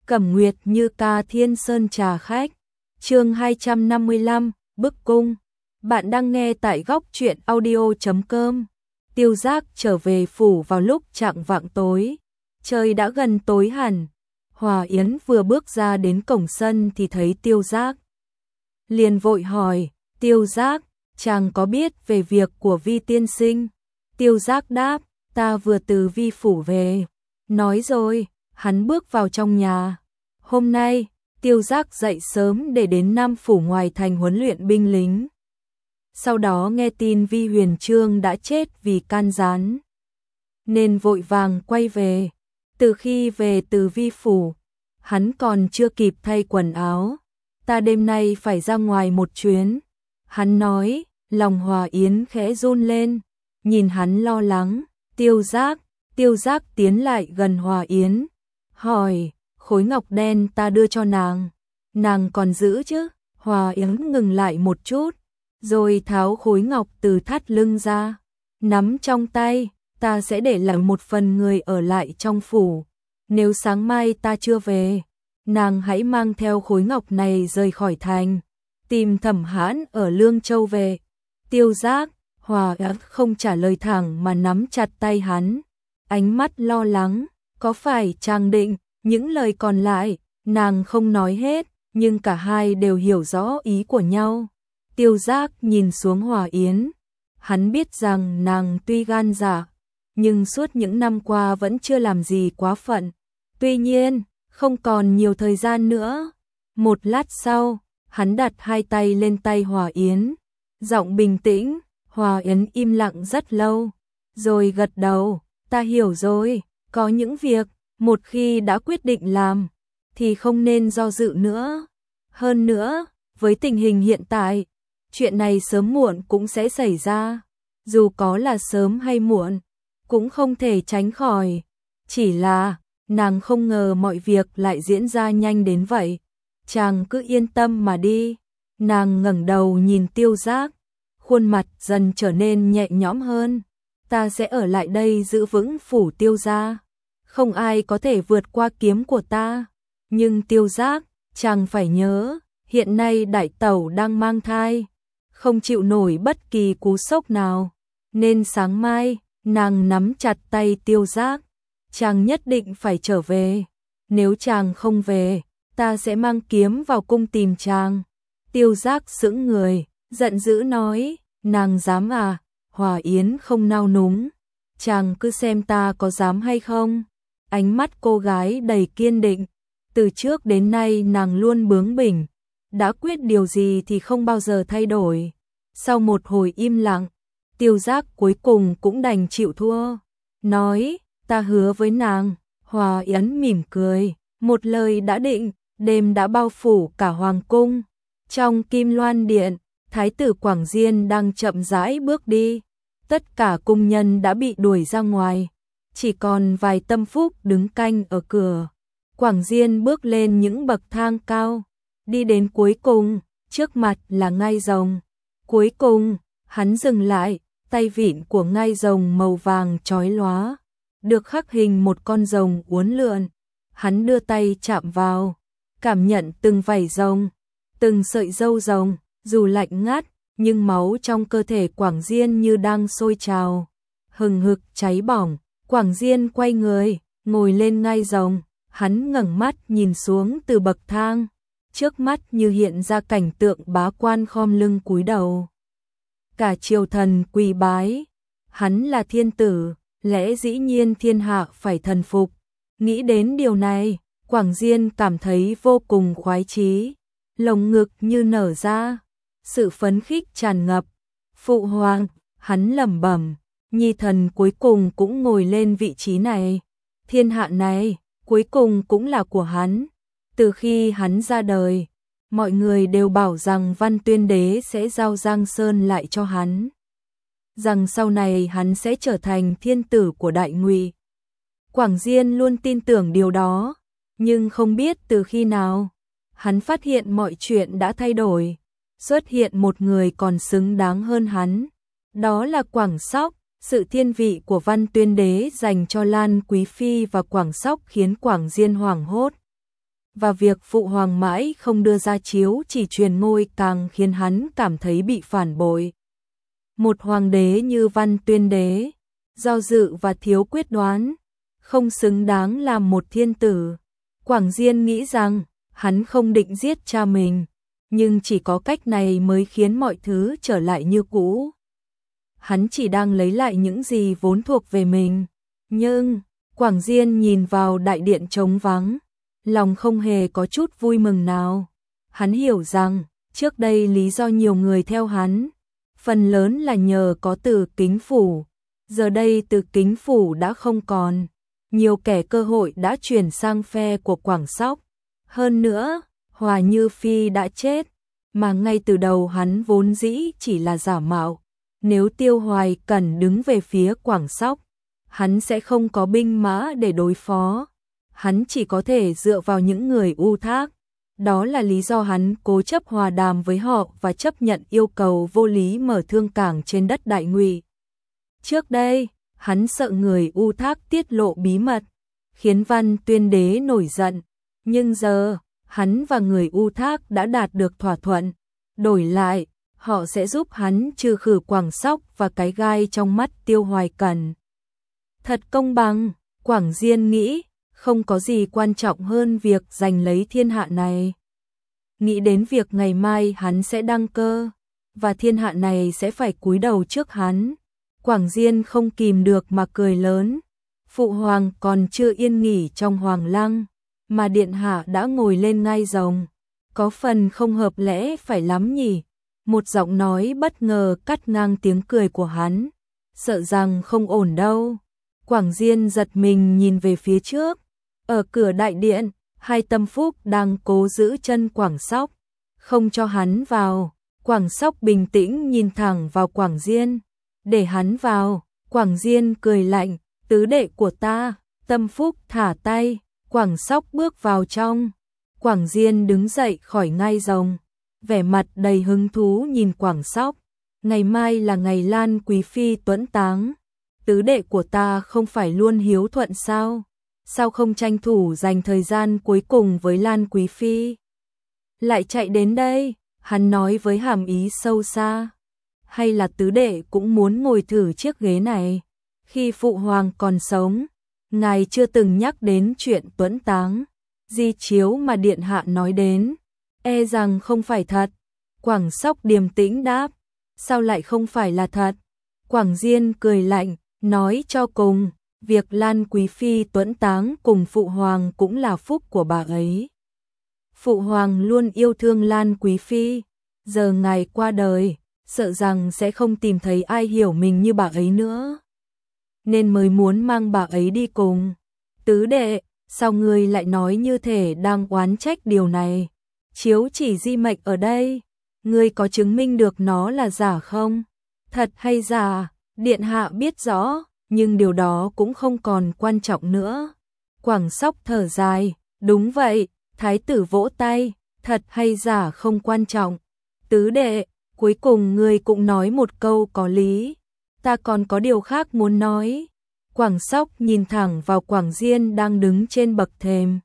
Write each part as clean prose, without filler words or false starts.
Cẩm Nguyệt Như ca Thiên Sơn trà khách. Chương 255, Bức cung. Bạn đang nghe tại góc truyện audio.com. Tiêu Giác trở về phủ vào lúc chạng vạng tối. Trời đã gần tối hẳn. Hòa Yến vừa bước ra đến cổng sân thì thấy Tiêu Giác. Liền vội hỏi, Tiêu Giác, chàng có biết về việc của Vi tiên sinh? Tiêu Giác đáp, ta vừa từ Vi phủ về. Nói rồi, hắn bước vào trong nhà. Hôm nay, Tiêu Giác dậy sớm để đến Nam phủ ngoài thành huấn luyện binh lính. Sau đó nghe tin Vi Huyền Chương đã chết vì can gián, nên vội vàng quay về. Từ khi về từ Vi phủ, hắn còn chưa kịp thay quần áo. Ta đêm nay phải ra ngoài một chuyến. Hắn nói, lòng Hòa Yến khẽ run lên, nhìn hắn lo lắng. Tiêu Giác tiến lại gần Hòa Yến, hỏi, khối ngọc đen ta đưa cho nàng còn giữ chứ? Hòa Yến ngừng lại một chút, rồi tháo khối ngọc từ thắt lưng ra, nắm trong tay, ta sẽ để lại một phần người ở lại trong phủ. Nếu sáng mai ta chưa về, nàng hãy mang theo khối ngọc này rời khỏi thành, tìm Thẩm Hãn ở Lương Châu về. Tiêu Giác, Hòa Yến không trả lời thẳng mà nắm chặt tay hắn, ánh mắt lo lắng, có phải chàng định? Những lời còn lại, nàng không nói hết, nhưng cả hai đều hiểu rõ ý của nhau. Tiêu Giác nhìn xuống Hòa Yến, hắn biết rằng nàng tuy gan dạ, nhưng suốt những năm qua vẫn chưa làm gì quá phận. Tuy nhiên, không còn nhiều thời gian nữa. Một lát sau, hắn đặt hai tay lên tay Hòa Yến, giọng bình tĩnh. Hòa Yến im lặng rất lâu, rồi gật đầu, ta hiểu rồi, có những việc, một khi đã quyết định làm, thì không nên do dự nữa. Hơn nữa, với tình hình hiện tại, chuyện này sớm muộn cũng sẽ xảy ra. Dù có là sớm hay muộn, cũng không thể tránh khỏi. Chỉ là, nàng không ngờ mọi việc lại diễn ra nhanh đến vậy. Chàng cứ yên tâm mà đi. Nàng ngẩng đầu nhìn Tiêu Giác, khuôn mặt dần trở nên nhẹ nhõm hơn. Ta sẽ ở lại đây giữ vững phủ Tiêu gia. Không ai có thể vượt qua kiếm của ta. Nhưng Tiêu Giác, chàng phải nhớ, hiện nay đại tẩu đang mang thai, không chịu nổi bất kỳ cú sốc nào. Nên sáng mai, nàng nắm chặt tay Tiêu Giác, chàng nhất định phải trở về. Nếu chàng không về, ta sẽ mang kiếm vào cung tìm chàng. Tiêu Giác sững người, giận dữ nói, nàng dám à? Hòa Yến không nao núng, chàng cứ xem ta có dám hay không. Ánh mắt cô gái đầy kiên định, từ trước đến nay nàng luôn bướng bỉnh, đã quyết điều gì thì không bao giờ thay đổi. Sau một hồi im lặng, Tiêu Giác cuối cùng cũng đành chịu thua, nói, ta hứa với nàng. Hòa Yến mỉm cười, một lời đã định. Đêm đã bao phủ cả hoàng cung. Trong Kim Loan Điện, Thái tử Quảng Diên đang chậm rãi bước đi. Tất cả cung nhân đã bị đuổi ra ngoài, chỉ còn vài tâm phúc đứng canh ở cửa. Quảng Diên bước lên những bậc thang cao, đi đến cuối cùng, trước mặt là ngai rồng. Cuối cùng, hắn dừng lại, tay vịn của ngai rồng màu vàng chói lóa, được khắc hình một con rồng uốn lượn. Hắn đưa tay chạm vào, cảm nhận từng vảy rồng, từng sợi râu rồng, dù lạnh ngắt, nhưng máu trong cơ thể Quảng Diên như đang sôi trào, hừng hực cháy bỏng. Quảng Diên quay người, ngồi lên ngai rồng, hắn ngẩng mắt nhìn xuống từ bậc thang, trước mắt như hiện ra cảnh tượng bá quan khom lưng cúi đầu. Cả triều thần quỳ bái, hắn là thiên tử, lẽ dĩ nhiên thiên hạ phải thần phục. Nghĩ đến điều này, Quảng Diên cảm thấy vô cùng khoái chí, lồng ngực như nở ra, sự phấn khích tràn ngập. Phụ hoàng, hắn lẩm bẩm, nhi thần cuối cùng cũng ngồi lên vị trí này. Thiên hạ này, cuối cùng cũng là của hắn. Từ khi hắn ra đời, mọi người đều bảo rằng Văn Tuyên Đế sẽ giao Giang Sơn lại cho hắn, rằng sau này hắn sẽ trở thành thiên tử của Đại Ngụy. Quảng Diên luôn tin tưởng điều đó, nhưng không biết từ khi nào, hắn phát hiện mọi chuyện đã thay đổi. Xuất hiện một người còn xứng đáng hơn hắn, đó là Quảng Sóc. Sự thiên vị của Văn Tuyên Đế dành cho Lan Quý Phi và Quảng Sóc khiến Quảng Diên hoảng hốt. và việc phụ hoàng mãi không đưa ra chiếu chỉ truyền ngôi càng khiến hắn cảm thấy bị phản bội. Một hoàng đế như Văn Tuyên đế, do dự và thiếu quyết đoán, không xứng đáng làm một thiên tử. Quảng Diên nghĩ rằng hắn không định giết cha mình, nhưng chỉ có cách này mới khiến mọi thứ trở lại như cũ. Hắn chỉ đang lấy lại những gì vốn thuộc về mình. Nhưng Quảng Diên nhìn vào đại điện trống vắng, lòng không hề có chút vui mừng nào. Hắn hiểu rằng trước đây lý do nhiều người theo hắn, phần lớn là nhờ có Từ Kính Phủ. Giờ đây Từ Kính Phủ đã không còn, nhiều kẻ cơ hội đã chuyển sang phe của Quảng Sóc. Hơn nữa, Hòa Như Phi đã chết, mà ngay từ đầu hắn vốn dĩ chỉ là giả mạo. Nếu Tiêu Hoài Cẩn đứng về phía Quảng Sóc, hắn sẽ không có binh mã để đối phó. Hắn chỉ có thể dựa vào những người u thác. Đó là lý do hắn cố chấp hòa đàm với họ và chấp nhận yêu cầu vô lý mở thương cảng trên đất Đại Ngụy. Trước đây, hắn sợ người u thác tiết lộ bí mật, khiến Văn Tuyên đế nổi giận. Nhưng giờ, hắn và người u thác đã đạt được thỏa thuận. Đổi lại, họ sẽ giúp hắn trừ khử Quảng Sóc và cái gai trong mắt Tiêu Hoài Cẩn. Thật công bằng, Quảng Diên nghĩ, không có gì quan trọng hơn việc giành lấy thiên hạ này. Nghĩ đến việc ngày mai hắn sẽ đăng cơ, và thiên hạ này sẽ phải cúi đầu trước hắn. Quảng Diên không kìm được mà cười lớn. Phụ hoàng còn chưa yên nghỉ trong hoàng lăng, mà điện hạ đã ngồi lên ngai rồng. Có phần không hợp lẽ phải lắm nhỉ? Một giọng nói bất ngờ cắt ngang tiếng cười của hắn. Sợ rằng không ổn đâu. Quảng Diên giật mình nhìn về phía trước. Ở cửa đại điện, hai tâm phúc đang cố giữ chân Quảng Sóc, không cho hắn vào. Quảng Sóc bình tĩnh nhìn thẳng vào Quảng Diên. Để hắn vào. Quảng Diên cười lạnh. Tứ đệ của ta. Tâm phúc thả tay. Quảng Sóc bước vào trong. Quảng Diên đứng dậy khỏi ngai rồng, vẻ mặt đầy hứng thú nhìn Quảng Sóc. Ngày mai là ngày Lan Quý Phi tuẫn táng. Tứ đệ của ta không phải luôn hiếu thuận sao? Sao không tranh thủ dành thời gian cuối cùng với Lan Quý Phi? Lại chạy đến đây, hắn nói với hàm ý sâu xa. Hay là tứ đệ cũng muốn ngồi thử chiếc ghế này? Khi phụ hoàng còn sống, ngài chưa từng nhắc đến chuyện tuẫn táng. Di chiếu mà điện hạ nói đến, e rằng không phải thật. Quảng Sóc điềm tĩnh đáp, sao lại không phải là thật? Quảng Diên cười lạnh, nói cho cùng, việc Lan Quý Phi tuẫn táng cùng phụ hoàng cũng là phúc của bà ấy. Phụ hoàng luôn yêu thương Lan Quý Phi, giờ ngài qua đời, sợ rằng sẽ không tìm thấy ai hiểu mình như bà ấy nữa, nên mới muốn mang bà ấy đi cùng. Tứ đệ, sao ngươi lại nói như thể đang oán trách điều này? Chiếu chỉ di mệnh ở đây, ngươi có chứng minh được nó là giả không? Thật hay giả, điện hạ biết rõ, nhưng điều đó cũng không còn quan trọng nữa. Quảng Sóc thở dài, đúng vậy. Thái tử vỗ tay, thật hay giả không quan trọng. Tứ đệ, cuối cùng ngươi cũng nói một câu có lý. Ta còn có điều khác muốn nói. Quảng Sóc nhìn thẳng vào Quảng Diên đang đứng trên bậc thềm.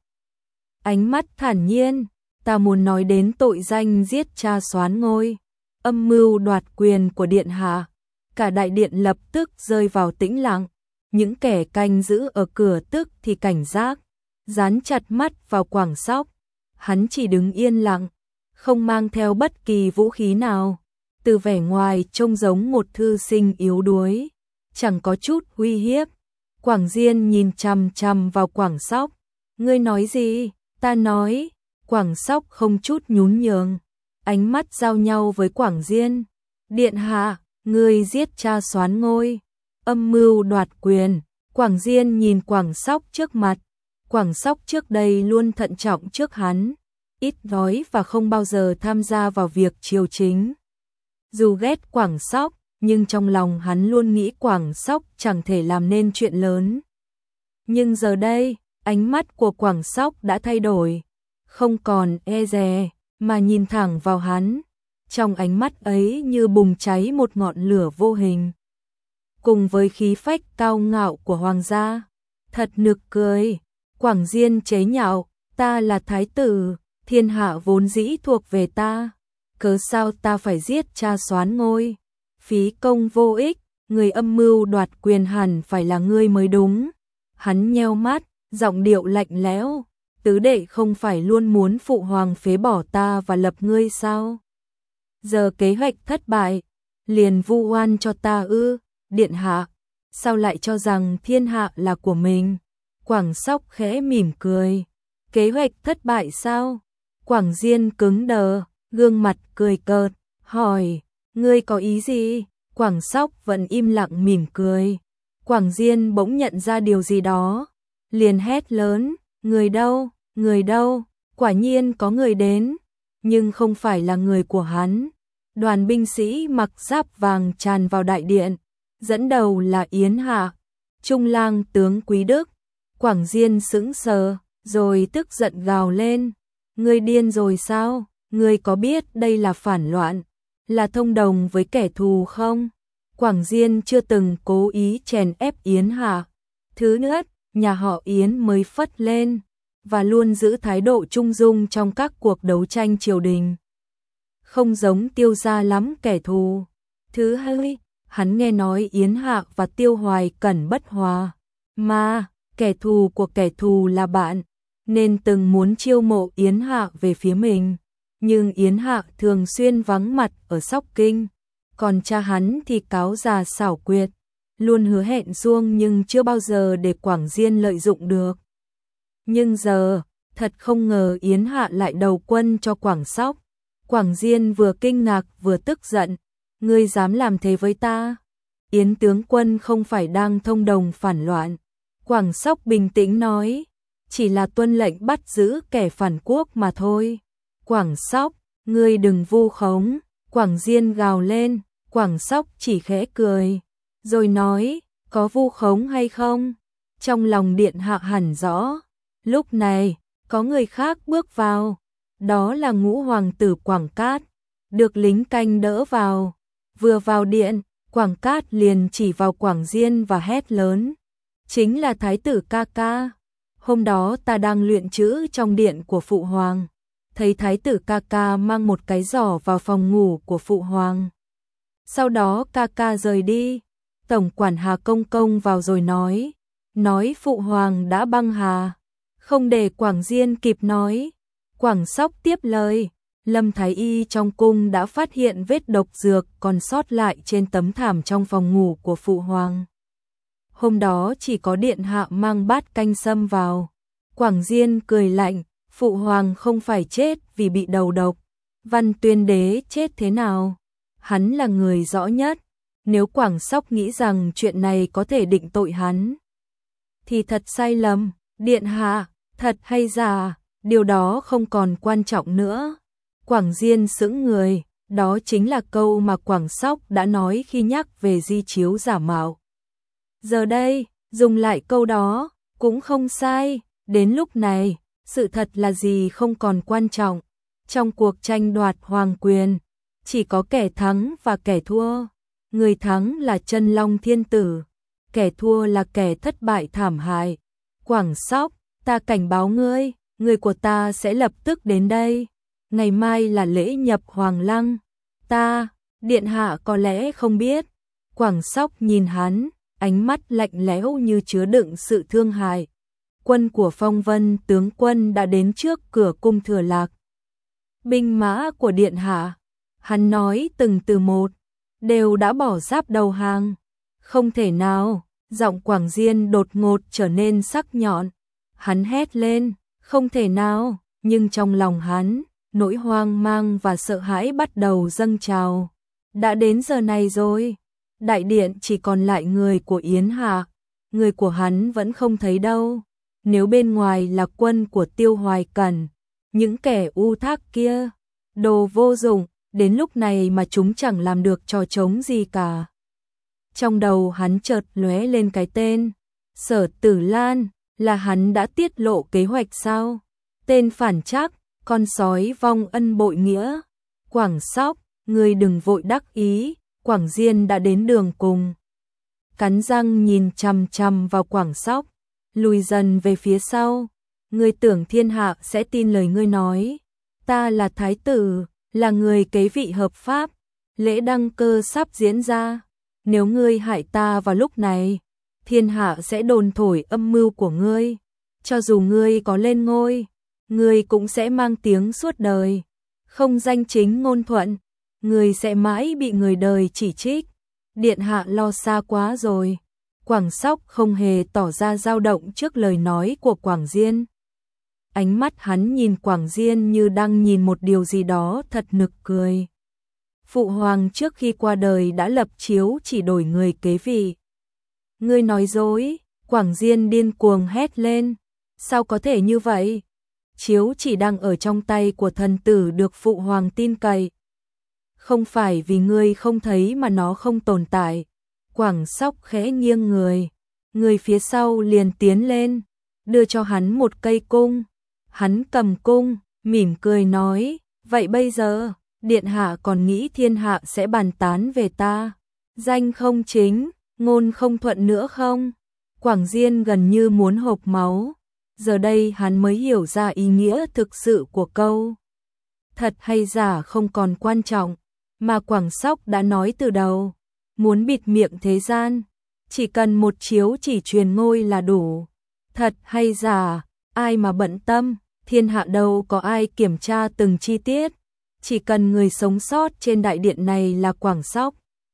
Ánh mắt thản nhiên, ta muốn nói đến tội danh giết cha soán ngôi, âm mưu đoạt quyền của điện hạ. Cả đại điện lập tức rơi vào tĩnh lặng. Những kẻ canh giữ ở cửa tức thì cảnh giác, dán chặt mắt vào Quảng Sóc. Hắn chỉ đứng yên lặng, không mang theo bất kỳ vũ khí nào. Từ vẻ ngoài trông giống một thư sinh yếu đuối, chẳng có chút uy hiếp. Quảng Diên nhìn chằm chằm vào Quảng Sóc. Ngươi nói gì? Ta nói. Quảng Sóc không chút nhún nhường, ánh mắt giao nhau với Quảng Diên. Điện hạ, ngươi giết cha soán ngôi, âm mưu đoạt quyền. Quảng Diên nhìn Quảng Sóc trước mặt. Quảng Sóc trước đây luôn thận trọng trước hắn, ít nói và không bao giờ tham gia vào việc triều chính. Dù ghét Quảng Sóc, nhưng trong lòng hắn luôn nghĩ Quảng Sóc chẳng thể làm nên chuyện lớn. Nhưng giờ đây, ánh mắt của Quảng Sóc đã thay đổi, không còn e dè, mà nhìn thẳng vào hắn. Trong ánh mắt ấy như bùng cháy một ngọn lửa vô hình. Cùng với khí phách cao ngạo của hoàng gia, thật nực cười. Quảng Diên chế nhạo, Ta là thái tử, thiên hạ vốn dĩ thuộc về ta, cớ sao ta phải giết cha soán ngôi? Phí công vô ích, người âm mưu đoạt quyền hẳn phải là ngươi mới đúng. Hắn nheo mắt, giọng điệu lạnh lẽo, tứ đệ không phải luôn muốn phụ hoàng phế bỏ ta và lập ngươi sao? Giờ kế hoạch thất bại, liền vu oan cho ta ư? Điện hạ, sao lại cho rằng thiên hạ là của mình? Quảng Sóc khẽ mỉm cười. Kế hoạch thất bại sao? Quảng Diên cứng đờ, gương mặt cười cợt, hỏi, ngươi có ý gì? Quảng Sóc vẫn im lặng mỉm cười. Quảng Diên bỗng nhận ra điều gì đó, liền hét lớn, người đâu, người đâu? Quả nhiên có người đến, nhưng không phải là người của hắn. Đoàn binh sĩ mặc giáp vàng tràn vào đại điện, dẫn đầu là Yến Hạ, trung lang tướng Quý Đức. Quảng Diên sững sờ, rồi tức giận gào lên, ngươi điên rồi sao? Ngươi có biết đây là phản loạn, là thông đồng với kẻ thù không? Quảng Diên chưa từng cố ý chèn ép Yến Hạ. Thứ nhất, nhà họ Yến mới phất lên, và luôn giữ thái độ trung dung trong các cuộc đấu tranh triều đình. Không giống Tiêu gia lắm kẻ thù. Thứ hai, hắn nghe nói Yến Hạ và Tiêu Hoài Cẩn bất hòa, mà kẻ thù của kẻ thù là bạn, nên từng muốn chiêu mộ Yến Hạ về phía mình. Nhưng Yến Hạ thường xuyên vắng mặt ở Sóc Kinh, còn cha hắn thì cáo già xảo quyệt, luôn hứa hẹn suông nhưng chưa bao giờ để Quảng Diên lợi dụng được. Nhưng giờ, thật không ngờ Yến Hạ lại đầu quân cho Quảng Sóc. Quảng Diên vừa kinh ngạc vừa tức giận, ngươi dám làm thế với ta? Yến tướng quân không phải đang thông đồng phản loạn. Quảng Sóc bình tĩnh nói, chỉ là tuân lệnh bắt giữ kẻ phản quốc mà thôi. Quảng Sóc, ngươi đừng vu khống. Quảng Diên gào lên. Quảng Sóc chỉ khẽ cười, rồi nói, có vu khống hay không? Trong lòng điện hạ hẳn rõ. Lúc này, có người khác bước vào, đó là Ngũ hoàng tử Quảng Cát, được lính canh đỡ vào. Vừa vào điện, Quảng Cát liền chỉ vào Quảng Diên và hét lớn, chính là thái tử ca ca. Hôm đó ta đang luyện chữ trong điện của phụ hoàng, thấy thái tử ca ca mang một cái giỏ vào phòng ngủ của phụ hoàng. Sau đó ca ca rời đi, tổng quản Hà Công Công vào rồi nói phụ hoàng đã băng hà. Không để Quảng Diên kịp nói, Quảng Sóc tiếp lời, Lâm Thái Y trong cung đã phát hiện vết độc dược còn sót lại trên tấm thảm trong phòng ngủ của phụ hoàng. Hôm đó chỉ có điện hạ mang bát canh sâm vào. Quảng Diên cười lạnh, phụ hoàng không phải chết vì bị đầu độc. Văn Tuyên đế chết thế nào? Hắn là người rõ nhất. Nếu Quảng Sóc nghĩ rằng chuyện này có thể định tội hắn, thì thật sai lầm. Điện hạ, thật hay giả, điều đó không còn quan trọng nữa. Quảng Diên sững người, đó chính là câu mà Quảng Sóc đã nói khi nhắc về di chiếu giả mạo. Giờ đây, dùng lại câu đó, cũng không sai. Đến lúc này, sự thật là gì không còn quan trọng. Trong cuộc tranh đoạt hoàng quyền, chỉ có kẻ thắng và kẻ thua. Người thắng là Chân Long Thiên Tử, kẻ thua là kẻ thất bại thảm hại. Quảng Sóc, ta cảnh báo ngươi, người của ta sẽ lập tức đến đây. Ngày mai là lễ nhập Hoàng Lăng. Ta, điện hạ có lẽ không biết. Quảng Sóc nhìn hắn, ánh mắt lạnh lẽo như chứa đựng sự thương hại. Quân của Phong Vân tướng quân đã đến trước cửa cung Thừa Lạc. Binh mã của điện hạ, hắn nói từng từ một, đều đã bỏ giáp đầu hàng. Không thể nào, giọng Quảng Diên đột ngột trở nên sắc nhọn. Hắn hét lên, không thể nào, nhưng trong lòng hắn, nỗi hoang mang và sợ hãi bắt đầu dâng trào. Đã đến giờ này rồi, đại điện chỉ còn lại người của Yến Hạ, người của hắn vẫn không thấy đâu. Nếu bên ngoài là quân của Tiêu Hoài Cẩn, những kẻ u thác kia, đồ vô dụng, đến lúc này mà chúng chẳng làm được trò trống gì cả. Trong đầu hắn chợt lóe lên cái tên, Sở Tử Lan, là hắn đã tiết lộ kế hoạch sao? Tên phản trắc, con sói vong ân bội nghĩa. Quảng Sóc, ngươi đừng vội đắc ý, Quảng Diên đã đến đường cùng. Cắn răng nhìn chằm chằm vào Quảng Sóc, lùi dần về phía sau. ngươi tưởng thiên hạ sẽ tin lời ngươi nói. Ta là thái tử, là người kế vị hợp pháp, lễ đăng cơ sắp diễn ra. Nếu ngươi hại ta vào lúc này, thiên hạ sẽ đồn thổi âm mưu của ngươi. Cho dù ngươi có lên ngôi, ngươi cũng sẽ mang tiếng suốt đời. Không danh chính ngôn thuận, ngươi sẽ mãi bị người đời chỉ trích. Điện hạ lo xa quá rồi. Quảng Sóc không hề tỏ ra dao động trước lời nói của Quảng Diên. Ánh mắt hắn nhìn Quảng Diên như đang nhìn một điều gì đó thật nực cười. Phụ hoàng trước khi qua đời đã lập chiếu chỉ đổi người kế vị. Ngươi nói dối, Quảng Diên điên cuồng hét lên. Sao có thể như vậy? Chiếu chỉ đang ở trong tay của thần tử được phụ hoàng tin cậy. Không phải vì ngươi không thấy mà nó không tồn tại. Quảng Sóc khẽ nghiêng người phía sau liền tiến lên, đưa cho hắn một cây cung. Hắn cầm cung, mỉm cười nói, vậy bây giờ, điện hạ còn nghĩ thiên hạ sẽ bàn tán về ta, danh không chính, ngôn không thuận nữa không? Quảng Diên gần như muốn hộc máu, giờ đây hắn mới hiểu ra ý nghĩa thực sự của câu. Thật hay giả không còn quan trọng, mà Quảng Sóc đã nói từ đầu, muốn bịt miệng thế gian, chỉ cần một chiếu chỉ truyền ngôi là đủ. Thật hay giả, ai mà bận tâm, thiên hạ đâu có ai kiểm tra từng chi tiết, chỉ cần người sống sót trên đại điện này là Quảng Sóc.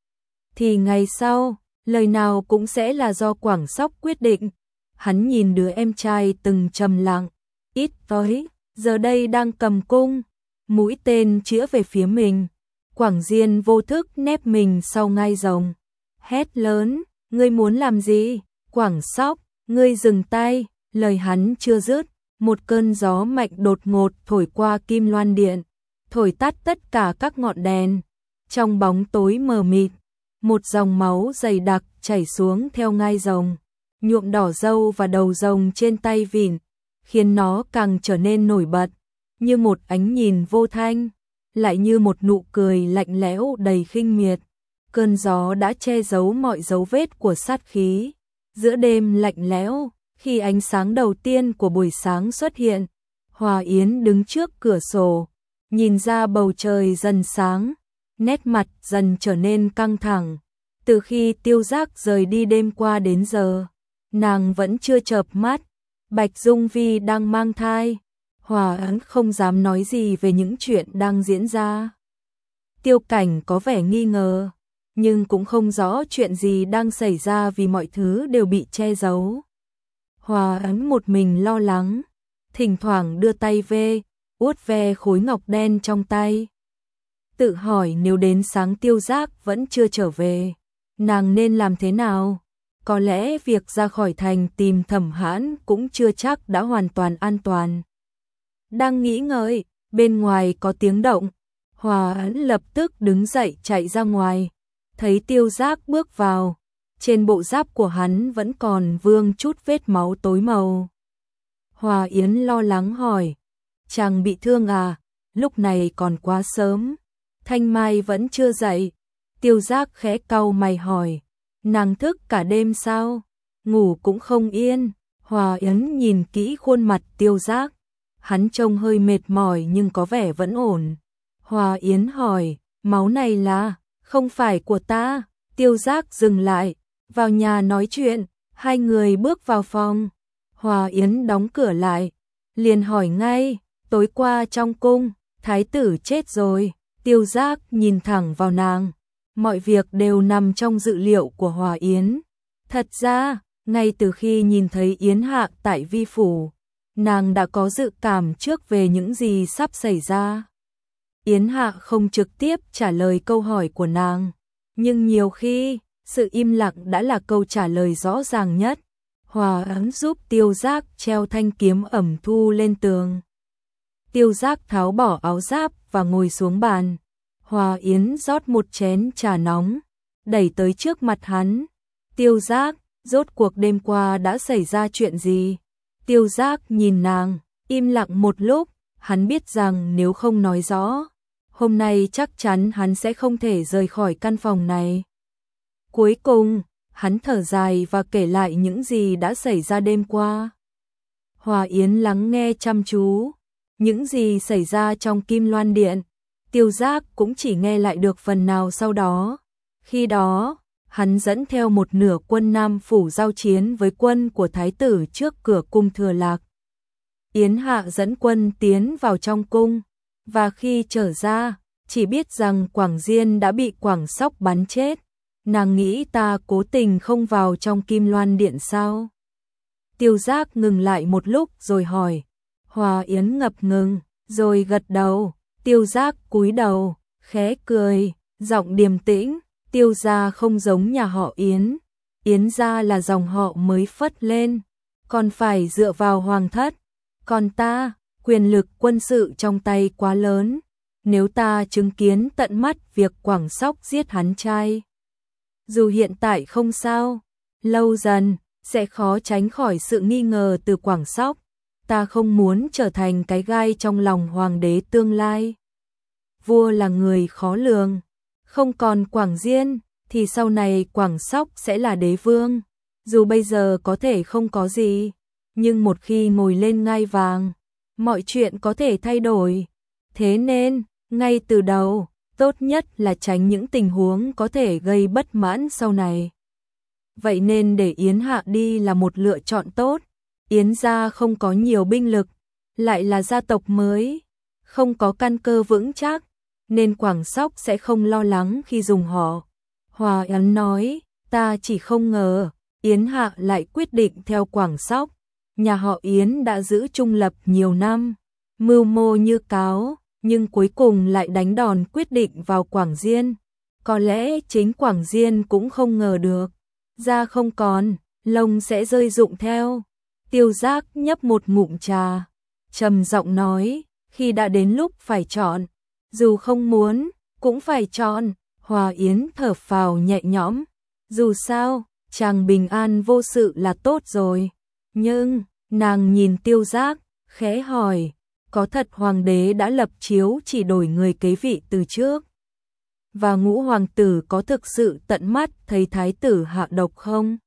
Thì ngày sau, lời nào cũng sẽ là do Quảng Sóc quyết định. Hắn nhìn đứa em trai từng trầm lặng, ít tới, giờ đây đang cầm cung, mũi tên chĩa về phía mình. Quảng Diên vô thức nép mình sau ngai rồng, hét lớn, ngươi muốn làm gì? Quảng Sóc, ngươi dừng tay. Lời hắn chưa dứt, một cơn gió mạnh đột ngột thổi qua Kim Loan Điện, thổi tắt tất cả các ngọn đèn. Trong bóng tối mờ mịt, một dòng máu dày đặc chảy xuống theo ngai rồng, nhuộm đỏ râu và đầu rồng trên tay vịn, khiến nó càng trở nên nổi bật, như một ánh nhìn vô thanh, lại như một nụ cười lạnh lẽo đầy khinh miệt. Cơn gió đã che giấu mọi dấu vết của sát khí. Giữa đêm lạnh lẽo, khi ánh sáng đầu tiên của buổi sáng xuất hiện, Hòa Yến đứng trước cửa sổ, nhìn ra bầu trời dần sáng, nét mặt dần trở nên căng thẳng. Từ khi Tiêu Giác rời đi đêm qua đến giờ, nàng vẫn chưa chợp mắt. Bạch Dung Vi đang mang thai, Hòa Yến không dám nói gì về những chuyện đang diễn ra. Tiêu Cảnh có vẻ nghi ngờ, nhưng cũng không rõ chuyện gì đang xảy ra vì mọi thứ đều bị che giấu. Hòa Yến một mình lo lắng, thỉnh thoảng đưa tay vuốt ve khối ngọc đen trong tay. Tự hỏi nếu đến sáng Tiêu Giác vẫn chưa trở về, nàng nên làm thế nào? Có lẽ việc ra khỏi thành tìm Thẩm Hãn cũng chưa chắc đã hoàn toàn an toàn. Đang nghĩ ngợi, bên ngoài có tiếng động, Hòa Yến lập tức đứng dậy chạy ra ngoài, thấy Tiêu Giác bước vào. Trên bộ giáp của hắn vẫn còn vương chút vết máu tối màu. Hòa Yến lo lắng hỏi, chàng bị thương à? Lúc này còn quá sớm. Thanh Mai vẫn chưa dậy. Tiêu Giác khẽ cau mày hỏi, nàng thức cả đêm sao? Ngủ cũng không yên. Hòa Yến nhìn kỹ khuôn mặt Tiêu Giác, hắn trông hơi mệt mỏi nhưng có vẻ vẫn ổn. Hòa Yến hỏi, máu này là, không phải của ta. Tiêu Giác dừng lại, vào nhà nói chuyện. Hai người bước vào phòng, Hòa Yến đóng cửa lại, liền hỏi ngay, tối qua trong cung, thái tử chết rồi. Tiêu Giác nhìn thẳng vào nàng, mọi việc đều nằm trong dự liệu của Hòa Yến. Thật ra, ngay từ khi nhìn thấy Yến Hạ tại Vi Phủ, nàng đã có dự cảm trước về những gì sắp xảy ra. Yến Hạ không trực tiếp trả lời câu hỏi của nàng, nhưng nhiều khi, sự im lặng đã là câu trả lời rõ ràng nhất. Hòa Yến giúp Tiêu Giác treo thanh kiếm ẩm thu lên tường. Tiêu Giác tháo bỏ áo giáp và ngồi xuống bàn. Hòa Yến rót một chén trà nóng, đẩy tới trước mặt hắn. Tiêu Giác, rốt cuộc đêm qua đã xảy ra chuyện gì? Tiêu Giác nhìn nàng, im lặng một lúc, hắn biết rằng nếu không nói rõ, hôm nay chắc chắn hắn sẽ không thể rời khỏi căn phòng này. Cuối cùng, hắn thở dài và kể lại những gì đã xảy ra đêm qua. Hòa Yến lắng nghe chăm chú. Những gì xảy ra trong Kim Loan Điện, Tiêu Giác cũng chỉ nghe lại được phần nào sau đó. Khi đó, hắn dẫn theo một nửa quân Nam Phủ giao chiến với quân của Thái tử trước cửa cung Thừa Lạc. Yến Hạ dẫn quân tiến vào trong cung, và khi trở ra, chỉ biết rằng Quảng Diên đã bị Quảng Sóc bắn chết. Nàng nghĩ ta cố tình không vào trong Kim Loan Điện sao? Tiêu Giác ngừng lại một lúc rồi hỏi. Hòa Yến ngập ngừng, rồi gật đầu. Tiêu Giác cúi đầu, khẽ cười, giọng điềm tĩnh. Tiêu gia không giống nhà họ Yến. Yến gia là dòng họ mới phất lên, còn phải dựa vào hoàng thất. Còn ta, quyền lực quân sự trong tay quá lớn. Nếu ta chứng kiến tận mắt việc Quảng Sóc giết hắn trai, dù hiện tại không sao, lâu dần sẽ khó tránh khỏi sự nghi ngờ từ Quảng Sóc. Ta không muốn trở thành cái gai trong lòng hoàng đế tương lai. Vua là người khó lường, không còn Quảng Diên thì sau này Quảng Sóc sẽ là đế vương. Dù bây giờ có thể không có gì, nhưng một khi ngồi lên ngai vàng, mọi chuyện có thể thay đổi. Thế nên, ngay từ đầu, tốt nhất là tránh những tình huống có thể gây bất mãn sau này. Vậy nên để Yến Hạ đi là một lựa chọn tốt. Yến gia không có nhiều binh lực, lại là gia tộc mới, không có căn cơ vững chắc, nên Quảng Sóc sẽ không lo lắng khi dùng họ. Hòa Yến nói, ta chỉ không ngờ, Yến Hạ lại quyết định theo Quảng Sóc. Nhà họ Yến đã giữ trung lập nhiều năm, mưu mô như cáo, nhưng cuối cùng lại đánh đòn quyết định vào Quảng Diên. Có lẽ chính Quảng Diên cũng không ngờ được, da không còn, lông sẽ rơi rụng theo. Tiêu Giác nhấp một ngụm trà, trầm giọng nói, khi đã đến lúc phải chọn, dù không muốn, cũng phải chọn. Hòa Yến thở phào nhẹ nhõm, dù sao, chàng bình an vô sự là tốt rồi. Nhưng, nàng nhìn Tiêu Giác, khẽ hỏi, có thật hoàng đế đã lập chiếu chỉ đổi người kế vị từ trước? Và Ngũ hoàng tử có thực sự tận mắt thấy thái tử hạ độc không?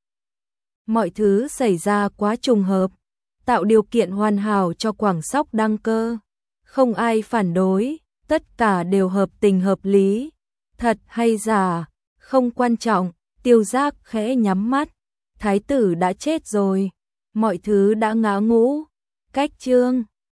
Mọi thứ xảy ra quá trùng hợp, tạo điều kiện hoàn hảo cho Quảng Sóc đăng cơ. Không ai phản đối, tất cả đều hợp tình hợp lý. Thật hay giả, không quan trọng. Tiêu Giác khẽ nhắm mắt. Thái tử đã chết rồi, mọi thứ đã ngã ngũ. Cách chương